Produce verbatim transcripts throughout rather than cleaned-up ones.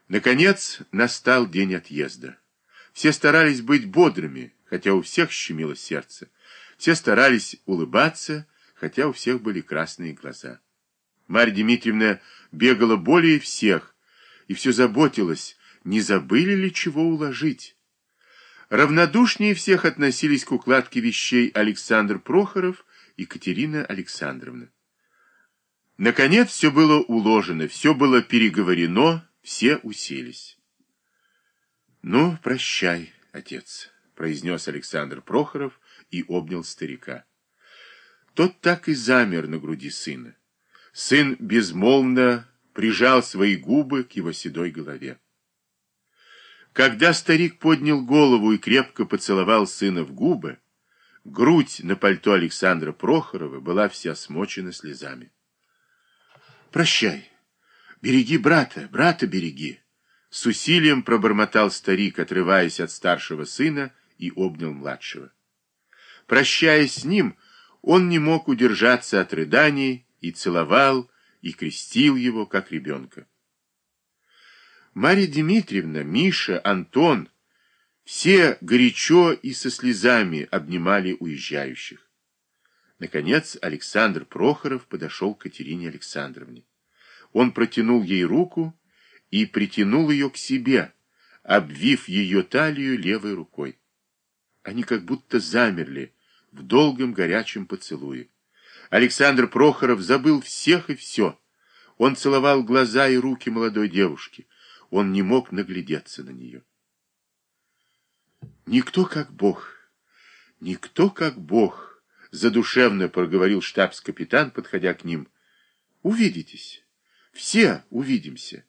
Наконец настал день отъезда. Все старались быть бодрыми, хотя у всех щемило сердце. Все старались улыбаться, хотя у всех были красные глаза. Марья Дмитриевна бегала более всех и все заботилась, не забыли ли чего уложить. Равнодушнее всех относились к укладке вещей Александр Прохоров и Катерина Александровна. Наконец все было уложено, все было переговорено, все уселись. «Ну, прощай, отец», — произнес Александр Прохоров и обнял старика. Тот так и замер на груди сына. Сын безмолвно прижал свои губы к его седой голове. Когда старик поднял голову и крепко поцеловал сына в губы, грудь на пальто Александра Прохорова была вся смочена слезами. «Прощай, береги брата, брата береги!» С усилием пробормотал старик, отрываясь от старшего сына, и обнял младшего. Прощаясь с ним, он не мог удержаться от рыданий и целовал, и крестил его, как ребенка. Марья Дмитриевна, Миша, Антон — все горячо и со слезами обнимали уезжающих. Наконец Александр Прохоров подошел к Катерине Александровне. Он протянул ей руку и притянул ее к себе, обвив ее талию левой рукой. Они как будто замерли в долгом горячем поцелуе. Александр Прохоров забыл всех и все. Он целовал глаза и руки молодой девушки. Он не мог наглядеться на нее. «Никто как Бог, никто как Бог», — задушевно проговорил штабс-капитан, подходя к ним. «Увидитесь, все увидимся».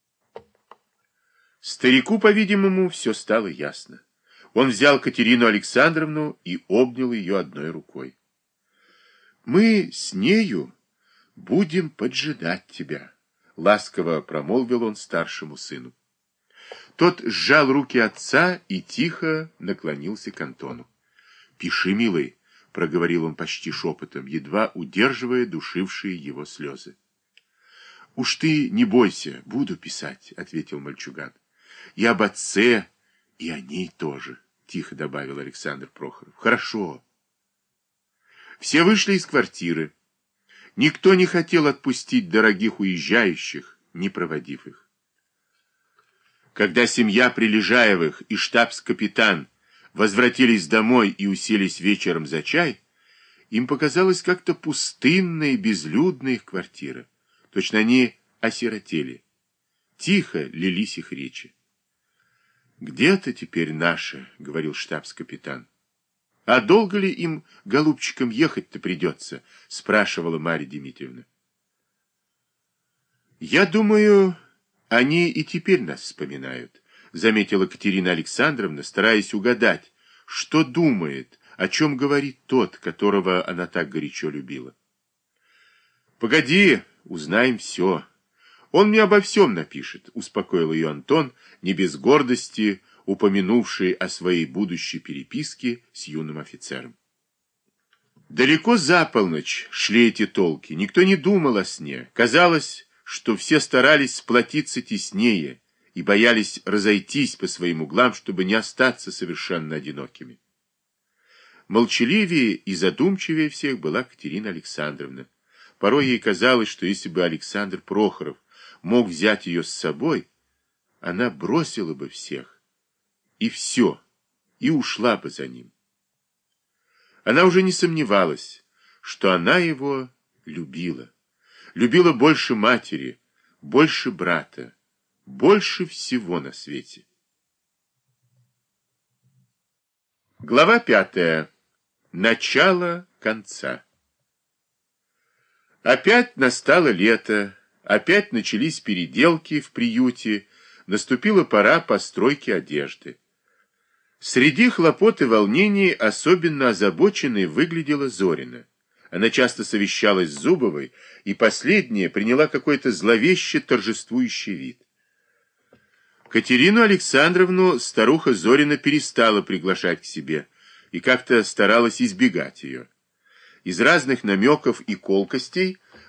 Старику, по-видимому, все стало ясно. Он взял Катерину Александровну и обнял ее одной рукой. «Мы с нею будем поджидать тебя», — ласково промолвил он старшему сыну. Тот сжал руки отца и тихо наклонился к Антону. «Пиши, милый», — проговорил он почти шепотом, едва удерживая душившие его слезы. «Уж ты не бойся, буду писать», — ответил мальчуган. «И об отце, и о ней тоже», — тихо добавил Александр Прохоров. «Хорошо». Все вышли из квартиры. Никто не хотел отпустить дорогих уезжающих, не проводив их. Когда семья Прилежаевых и штабс-капитан возвратились домой и уселись вечером за чай, им показалось как-то пустынной, безлюдной их квартира. Точно они осиротели. Тихо лились их речи. «Где-то теперь наши», — говорил штабс-капитан. «А долго ли им, голубчикам, ехать-то придется?» — спрашивала Марья Дмитриевна. «Я думаю, они и теперь нас вспоминают», — заметила Катерина Александровна, стараясь угадать, что думает, о чем говорит тот, которого она так горячо любила. «Погоди, узнаем все. Он мне обо всем напишет», — успокоил ее Антон, не без гордости, упомянувший о своей будущей переписке с юным офицером. Далеко за полночь шли эти толки, никто не думал о сне. Казалось, что все старались сплотиться теснее и боялись разойтись по своим углам, чтобы не остаться совершенно одинокими. Молчаливее и задумчивее всех была Катерина Александровна. Порой ей казалось, что если бы Александр Прохоров мог взять ее с собой, она бросила бы всех. И все, и ушла бы за ним. Она уже не сомневалась, что она его любила. Любила больше матери, больше брата, больше всего на свете. Глава пятая. Начало конца. Опять настало лето, опять начались переделки в приюте, наступила пора постройки одежды. Среди хлопот и волнений особенно озабоченной выглядела Зорина. Она часто совещалась с Зубовой, и последняя приняла какой-то зловеще торжествующий вид. Катерину Александровну старуха Зорина перестала приглашать к себе и как-то старалась избегать ее. Из разных намеков и колкостей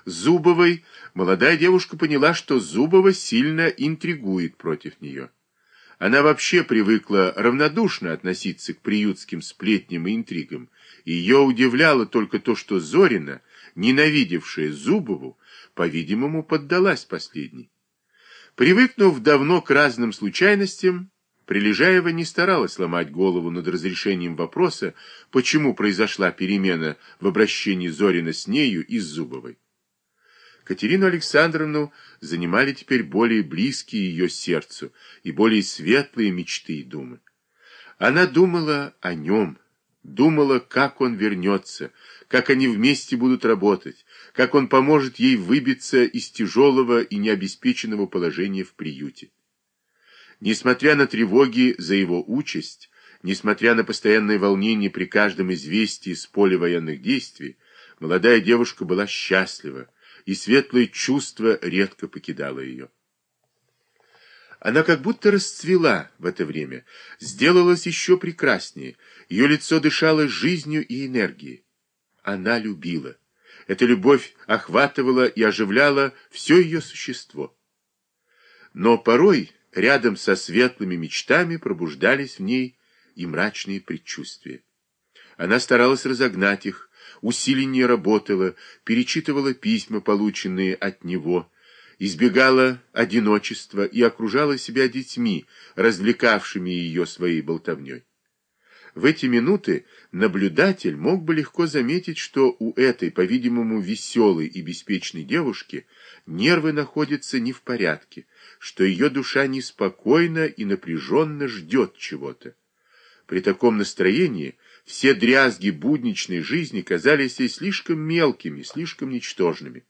Зубовой, молодая девушка поняла, что Зубова сильно интригует против нее. Она вообще привыкла равнодушно относиться к приютским сплетням и интригам, и ее удивляло только то, что Зорина, ненавидевшая Зубову, по-видимому, поддалась последней. Привыкнув давно к разным случайностям, Прилежаева не старалась ломать голову над разрешением вопроса, почему произошла перемена в обращении Зорина с нею и с Зубовой. Катерину Александровну занимали теперь более близкие ее сердцу и более светлые мечты и думы. Она думала о нем, думала, как он вернется, как они вместе будут работать, как он поможет ей выбиться из тяжелого и необеспеченного положения в приюте. Несмотря на тревоги за его участь, несмотря на постоянное волнение при каждом известии с поля военных действий, молодая девушка была счастлива, и светлое чувство редко покидало ее. Она как будто расцвела в это время, сделалась еще прекраснее, ее лицо дышало жизнью и энергией. Она любила. Эта любовь охватывала и оживляла все ее существо. Но порой рядом со светлыми мечтами пробуждались в ней и мрачные предчувствия. Она старалась разогнать их, усиленнее работала, перечитывала письма, полученные от него, избегала одиночества и окружала себя детьми, развлекавшими ее своей болтовней. В эти минуты наблюдатель мог бы легко заметить, что у этой, по-видимому, веселой и беспечной девушки нервы находятся не в порядке, что ее душа неспокойна и напряженно ждет чего-то. При таком настроении все дрязги будничной жизни казались ей слишком мелкими, слишком ничтожными.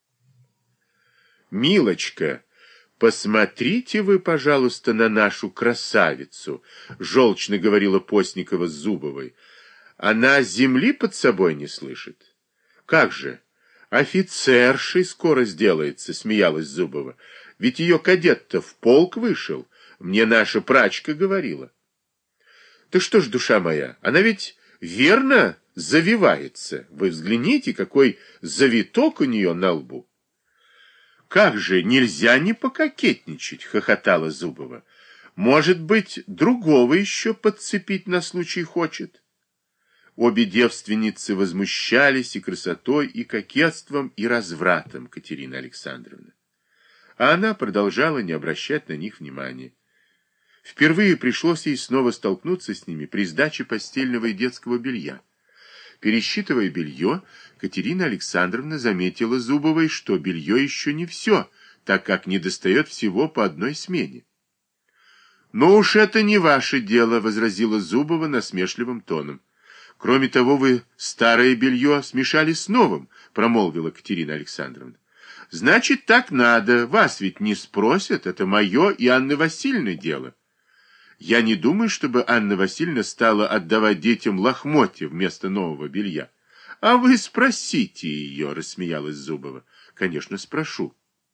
«Милочка, посмотрите вы, пожалуйста, на нашу красавицу», — желчно говорила Постникова с Зубовой. «Она земли под собой не слышит». «Как же, офицершей скоро сделается», — смеялась Зубова. «Ведь ее кадет-то в полк вышел, мне наша прачка говорила». «Да что ж, душа моя, она ведь верно завивается. Вы взгляните, какой завиток у нее на лбу». «Как же, нельзя не пококетничать», — хохотала Зубова. «Может быть, другого еще подцепить на случай хочет?» Обе девственницы возмущались и красотой, и кокетством, и развратом Катерины Александровны. А она продолжала не обращать на них внимания. Впервые пришлось ей снова столкнуться с ними при сдаче постельного и детского белья. Пересчитывая белье, Катерина Александровна заметила Зубовой, что белье еще не все, так как недостает всего по одной смене. «Но уж это не ваше дело», — возразила Зубова насмешливым тоном. «Кроме того, вы старое белье смешали с новым», — промолвила Катерина Александровна. «Значит, так надо, вас ведь не спросят, это мое и Анны Васильевны дело». Я не думаю, чтобы Анна Васильевна стала отдавать детям лохмотья вместо нового белья. — А вы спросите ее, — рассмеялась Зубова. — Конечно, спрошу.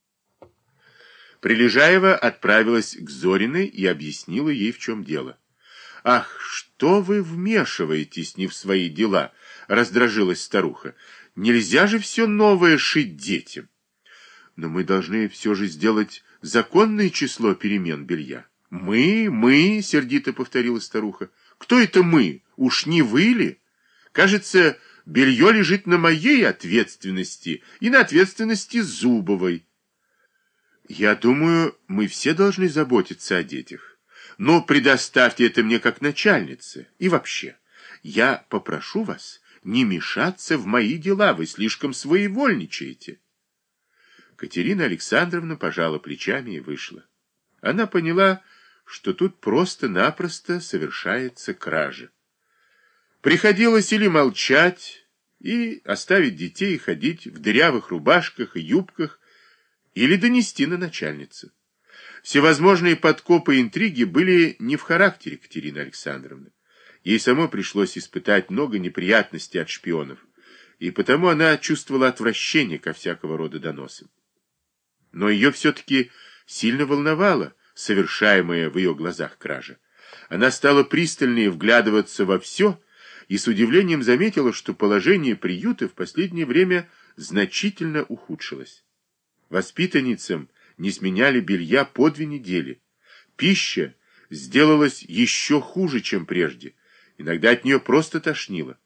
Прилежаева отправилась к Зориной и объяснила ей, в чем дело. — Ах, что вы вмешиваетесь не в свои дела, — раздражилась старуха. — Нельзя же все новое шить детям. Но мы должны все же сделать законное число перемен белья. «Мы, мы», — сердито повторила старуха. «Кто это мы? Уж не вы ли? Кажется, белье лежит на моей ответственности и на ответственности Зубовой». «Я думаю, мы все должны заботиться о детях. Но предоставьте это мне как начальнице. И вообще, я попрошу вас не мешаться в мои дела, вы слишком своевольничаете». Катерина Александровна пожала плечами и вышла. Она поняла, что тут просто-напросто совершается кража. Приходилось или молчать, и оставить детей ходить в дырявых рубашках и юбках, или донести на начальницу. Всевозможные подкопы и интриги были не в характере Катерины Александровны. Ей самой пришлось испытать много неприятностей от шпионов, и потому она чувствовала отвращение ко всякого рода доносам. Но ее все-таки сильно волновало совершаемая в ее глазах кража. Она стала пристальнее вглядываться во все и с удивлением заметила, что положение приюта в последнее время значительно ухудшилась. Воспитанницам не сменяли белья по две недели. Пища сделалась еще хуже, чем прежде. Иногда от нее просто тошнило.